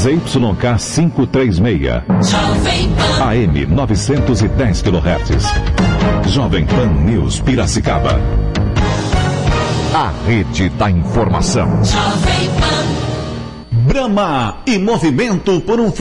ZYK 536, AM 910 kHz. Jovem Pan News Piracicaba. A rede da informação. Brahma e movimento por um